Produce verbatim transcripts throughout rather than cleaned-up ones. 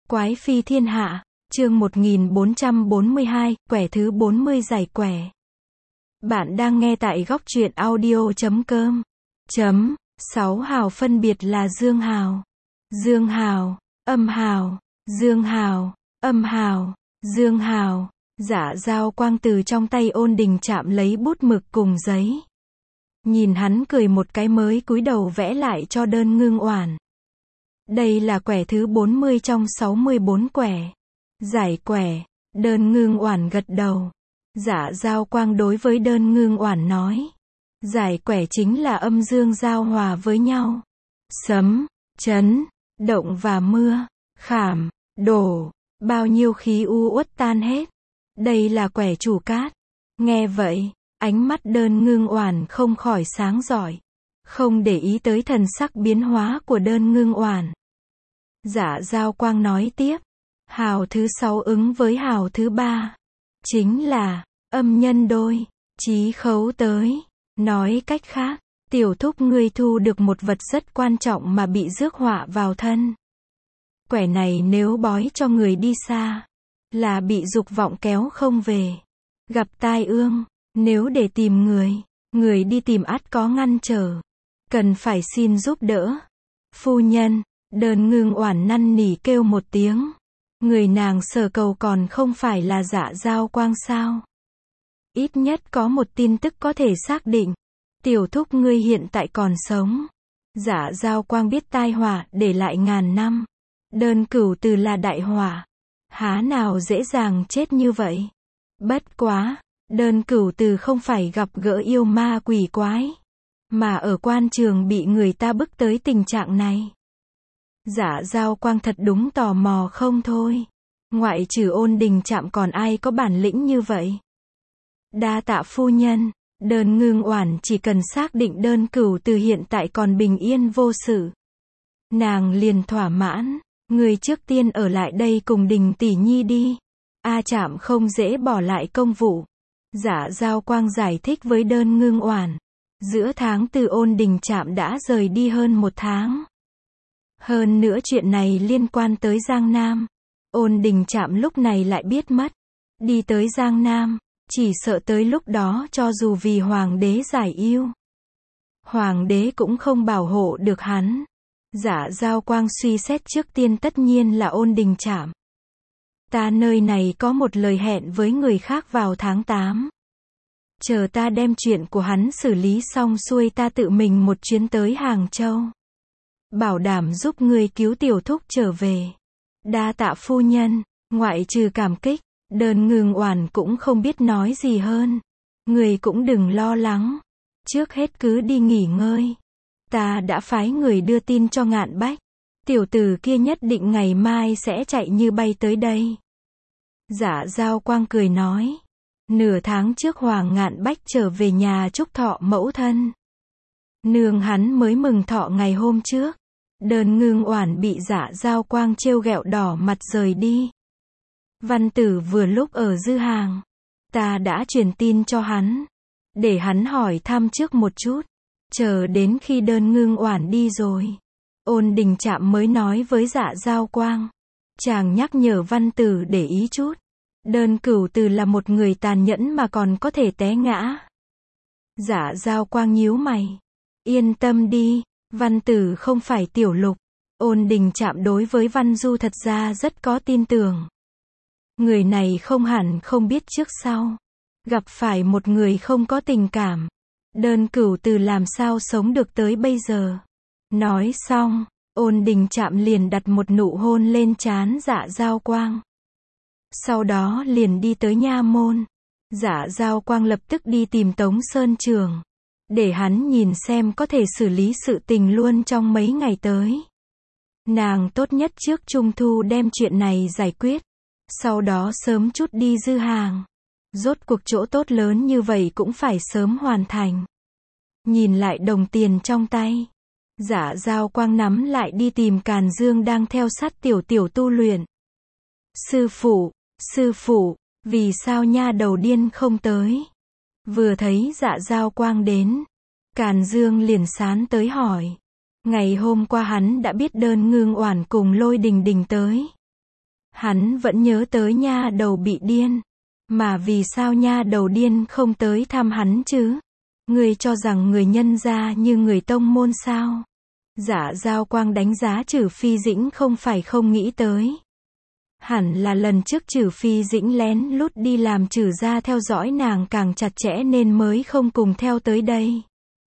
Quái phi thiên hạ, chương một nghìn bốn trăm bốn mươi hai, quẻ thứ bốn mươi giải quẻ. Bạn đang nghe tại góc truyện audio chấm com. Chấm, sáu hào phân biệt là dương hào, dương hào, âm hào, dương hào, âm hào, dương hào. Dạ Dao Quang từ trong tay Ôn Đình Trạm lấy bút mực cùng giấy. Nhìn hắn cười một cái mới cúi đầu vẽ lại cho đơn ngưng oản. Đây là quẻ thứ bốn mươi trong sáu mươi bốn quẻ. Giải quẻ, đơn ngưng oản gật đầu. Dạ Dao Quang đối với đơn ngưng oản nói. Giải quẻ chính là âm dương giao hòa với nhau. Sấm, chấn, động và mưa, khảm, đổ, bao nhiêu khí u uất tan hết. Đây là quẻ chủ cát. Nghe vậy, ánh mắt đơn ngưng oản không khỏi sáng rọi. Không để ý tới thần sắc biến hóa của đơn ngưng oản. Dạ Dao Quang nói tiếp. Hào thứ sáu ứng với hào thứ ba. Chính là, âm nhân đôi, chí khấu tới. Nói cách khác, tiểu thúc ngươi thu được một vật rất quan trọng mà bị rước họa vào thân. Quẻ này nếu bói cho người đi xa, là bị dục vọng kéo không về. Gặp tai ương, nếu để tìm người, người đi tìm ắt có ngăn trở. Cần phải xin giúp đỡ. Phu nhân, đơn ngưng oản năn nỉ kêu một tiếng. Người nàng sở cầu còn không phải là Dạ Dao Quang sao? Ít nhất có một tin tức có thể xác định. Tiểu thúc ngươi hiện tại còn sống. Dạ Dao Quang biết tai họa để lại ngàn năm. Đơn cửu từ là đại họa. Há nào dễ dàng chết như vậy? Bất quá, đơn cửu từ không phải gặp gỡ yêu ma quỷ quái, mà ở quan trường bị người ta bức tới tình trạng này. Dạ Dao Quang thật đúng tò mò không thôi. Ngoại trừ Ôn Đình Trạm còn ai có bản lĩnh như vậy? Đa tạ phu nhân. Đơn ngưng oản chỉ cần xác định đơn cửu từ hiện tại còn bình yên vô sự, nàng liền thỏa mãn. Người trước tiên ở lại đây cùng Đình tỷ nhi đi. A Trạm không dễ bỏ lại công vụ. Dạ Dao Quang giải thích với đơn ngưng oản. Giữa tháng từ Ôn Đình Trạm đã rời đi hơn một tháng. Hơn nữa chuyện này liên quan tới Giang Nam. Ôn Đình Trạm lúc này lại biết mất. Đi tới Giang Nam, chỉ sợ tới lúc đó cho dù vì hoàng đế giải yêu, hoàng đế cũng không bảo hộ được hắn. Dạ Dao Quang suy xét trước tiên tất nhiên là Ôn Đình Trạm. Ta nơi này có một lời hẹn với người khác vào tháng tám. Chờ ta đem chuyện của hắn xử lý xong xuôi ta tự mình một chuyến tới Hàng Châu. Bảo đảm giúp ngươi cứu tiểu thúc trở về. Đa tạ phu nhân. Ngoại trừ cảm kích, đơn ngưng oản cũng không biết nói gì hơn. Người cũng đừng lo lắng. Trước hết cứ đi nghỉ ngơi. Ta đã phái người đưa tin cho Ngạn Bách. Tiểu tử kia nhất định ngày mai sẽ chạy như bay tới đây. Dạ Dao Quang cười nói. Nửa tháng trước Hoàng Ngạn Bách trở về nhà chúc thọ mẫu thân. Nương hắn mới mừng thọ ngày hôm trước. Đơn ngưng oản bị Dạ Dao Quang trêu ghẹo đỏ mặt rời đi. Văn tử vừa lúc ở dư hàng. Ta đã truyền tin cho hắn. Để hắn hỏi thăm trước một chút. Chờ đến khi đơn ngưng oản đi rồi, Ôn Đình Trạm mới nói với Dạ Dao Quang. Chàng nhắc nhở văn tử để ý chút. Đơn cửu từ là một người tàn nhẫn mà còn có thể té ngã. Dạ Dao Quang nhíu mày. Yên tâm đi, văn tử không phải tiểu lục. Ôn Đình Trạm đối với Văn Du thật ra rất có tin tưởng. Người này không hẳn không biết trước sau. Gặp phải một người không có tình cảm, đơn cửu từ làm sao sống được tới bây giờ. Nói xong, Ôn Đình Trạm liền đặt một nụ hôn lên trán Dạ Dao Quang. Sau đó liền đi tới nha môn. Dạ Dao Quang lập tức đi tìm Tống Sơn Trường, để hắn nhìn xem có thể xử lý sự tình luôn trong mấy ngày tới. Nàng tốt nhất trước Trung Thu đem chuyện này giải quyết, sau đó sớm chút đi dư hàng. Rốt cuộc chỗ tốt lớn như vậy cũng phải sớm hoàn thành. Nhìn lại đồng tiền trong tay, Dạ Dao Quang nắm lại đi tìm Càn Dương đang theo sát tiểu tiểu tu luyện. Sư phụ, sư phụ, vì sao nha đầu điên không tới? Vừa thấy Dạ Dao Quang đến, Càn Dương liền sán tới hỏi. Ngày hôm qua hắn đã biết đơn ngưng oản cùng Lôi Đình Đình tới. Hắn vẫn nhớ tới nha đầu bị điên. Mà vì sao nha đầu điên không tới thăm hắn chứ? Ngươi cho rằng người nhân gia như người tông môn sao? Dạ Giao Quang đánh giá Trử Phi Dĩnh không phải không nghĩ tới. Hẳn là lần trước Trử Phi Dĩnh lén lút đi làm Trử gia theo dõi nàng càng chặt chẽ nên mới không cùng theo tới đây.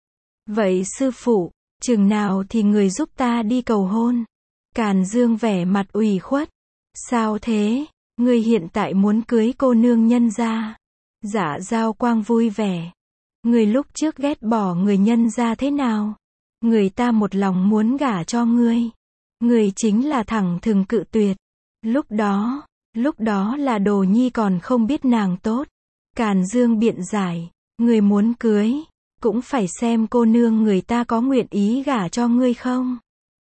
Vậy sư phụ, chừng nào thì người giúp ta đi cầu hôn? Càn Dương vẻ mặt ủy khuất. Sao thế? Ngươi hiện tại muốn cưới cô nương nhân gia? Dạ Giao Quang vui vẻ. Ngươi lúc trước ghét bỏ người nhân gia thế nào? Người ta một lòng muốn gả cho ngươi. Ngươi chính là thẳng thừng cự tuyệt. Lúc đó, lúc đó là Đồ Nhi còn không biết nàng tốt. Càn Dương biện giải, ngươi muốn cưới, cũng phải xem cô nương người ta có nguyện ý gả cho ngươi không.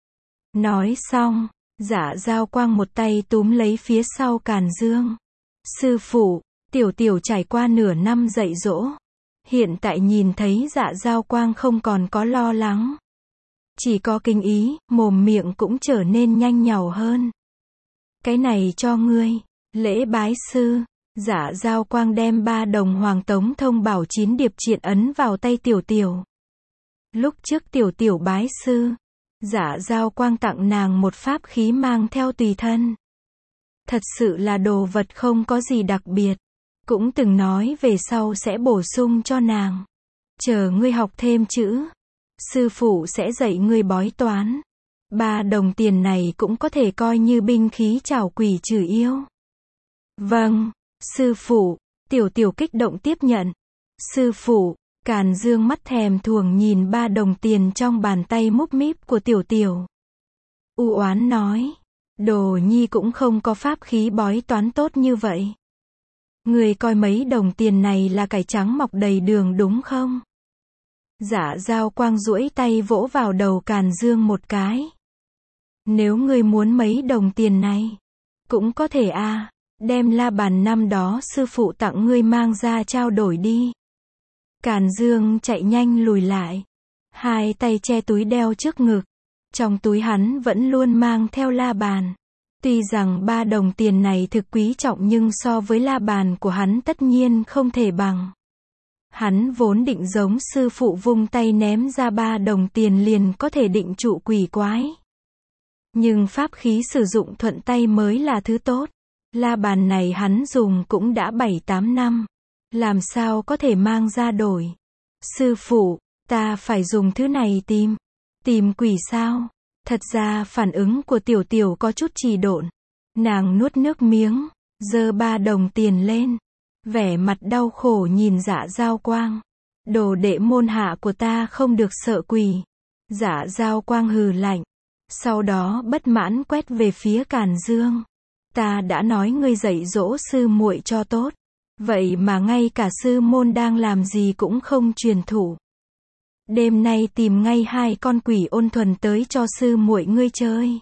Nói xong, Dạ Giao Quang một tay túm lấy phía sau Càn Dương. Sư phụ, tiểu tiểu trải qua nửa năm dạy dỗ. Hiện tại nhìn thấy Dạ Giao Quang không còn có lo lắng. Chỉ có kinh ý, mồm miệng cũng trở nên nhanh nhảu hơn. Cái này cho ngươi, lễ bái sư. Dạ Giao Quang đem ba đồng Hoàng Tống Thông Bảo chín điệp triện ấn vào tay tiểu tiểu. Lúc trước tiểu tiểu bái sư, Dạ Giao Quang tặng nàng một pháp khí mang theo tùy thân. Thật sự là đồ vật không có gì đặc biệt. Cũng từng nói về sau sẽ bổ sung cho nàng. Chờ ngươi học thêm chữ, sư phụ sẽ dạy ngươi bói toán. Ba đồng tiền này cũng có thể coi như binh khí trảo quỷ trừ yêu. Vâng, sư phụ, tiểu tiểu kích động tiếp nhận. Sư phụ, Càn Dương mắt thèm thuồng nhìn ba đồng tiền trong bàn tay múp míp của tiểu tiểu. U oán nói, Đồ Nhi cũng không có pháp khí bói toán tốt như vậy. Người coi mấy đồng tiền này là cải trắng mọc đầy đường đúng không? Dạ Giao Quang duỗi tay vỗ vào đầu Càn Dương một cái. Nếu ngươi muốn mấy đồng tiền này, cũng có thể a, à, đem la bàn năm đó sư phụ tặng ngươi mang ra trao đổi đi. Càn Dương chạy nhanh lùi lại, hai tay che túi đeo trước ngực. Trong túi hắn vẫn luôn mang theo la bàn. Tuy rằng ba đồng tiền này thực quý trọng nhưng so với la bàn của hắn tất nhiên không thể bằng. Hắn vốn định giống sư phụ vung tay ném ra ba đồng tiền liền có thể định trụ quỷ quái. Nhưng pháp khí sử dụng thuận tay mới là thứ tốt. La bàn này hắn dùng cũng đã bảy tám năm. Làm sao có thể mang ra đổi? Sư phụ, ta phải dùng thứ này tìm. Tìm quỷ sao? Thật ra phản ứng của tiểu tiểu có chút trì độn. Nàng nuốt nước miếng, giơ ba đồng tiền lên. Vẻ mặt đau khổ nhìn Dạ Giao Quang. Đồ đệ môn hạ của ta không được sợ quỷ. Dạ Giao Quang hừ lạnh. Sau đó bất mãn quét về phía Càn Dương. Ta đã nói ngươi dạy dỗ sư muội cho tốt. Vậy mà ngay cả sư môn đang làm gì cũng không truyền thụ. Đêm nay tìm ngay hai con quỷ ôn thuần tới cho sư muội ngươi chơi.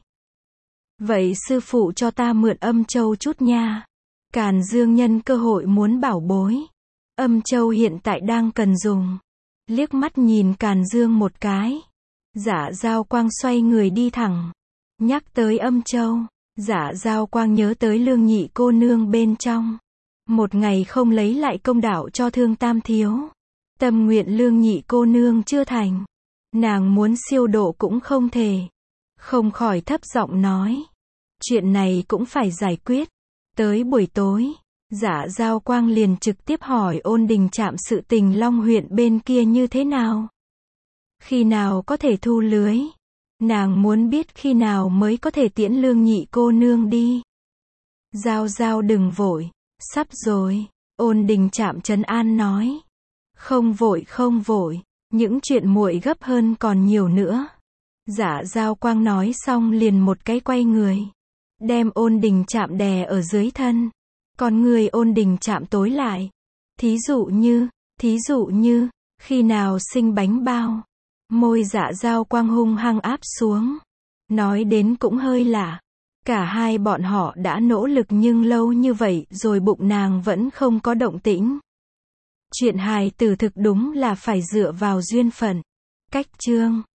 Vậy sư phụ cho ta mượn âm châu chút nha. Càn Dương nhân cơ hội muốn bảo bối. Âm châu hiện tại đang cần dùng. Liếc mắt nhìn Càn Dương một cái. Dạ Giao Quang xoay người đi thẳng. Nhắc tới âm châu, Dạ Giao Quang nhớ tới Lương Nhị cô nương bên trong. Một ngày không lấy lại công đạo cho Thương Tam thiếu. Tâm nguyện Lương Nhị cô nương chưa thành. Nàng muốn siêu độ cũng không thể. Không khỏi thấp giọng nói. Chuyện này cũng phải giải quyết. Tới buổi tối, Dạ Giao Quang liền trực tiếp hỏi Ôn Đình Trạm sự tình Long huyện bên kia như thế nào. Khi nào có thể thu lưới. Nàng muốn biết khi nào mới có thể tiễn Lương Nhị cô nương đi. Giao Giao đừng vội. Sắp rồi. Ôn Đình Trạm trấn an nói. Không vội không vội. Những chuyện muội gấp hơn còn nhiều nữa. Dạ Giao Quang nói xong liền một cái quay người. Đem Ôn Đình Trạm đè ở dưới thân. Còn người Ôn Đình Trạm tối lại. Thí dụ như, thí dụ như, khi nào sinh bánh bao. Môi Dạ Giao Quang hung hăng áp xuống. Nói đến cũng hơi lạ. Cả hai bọn họ đã nỗ lực nhưng lâu như vậy rồi bụng nàng vẫn không có động tĩnh. Chuyện hài tử thực đúng là phải dựa vào duyên phận. Cách chương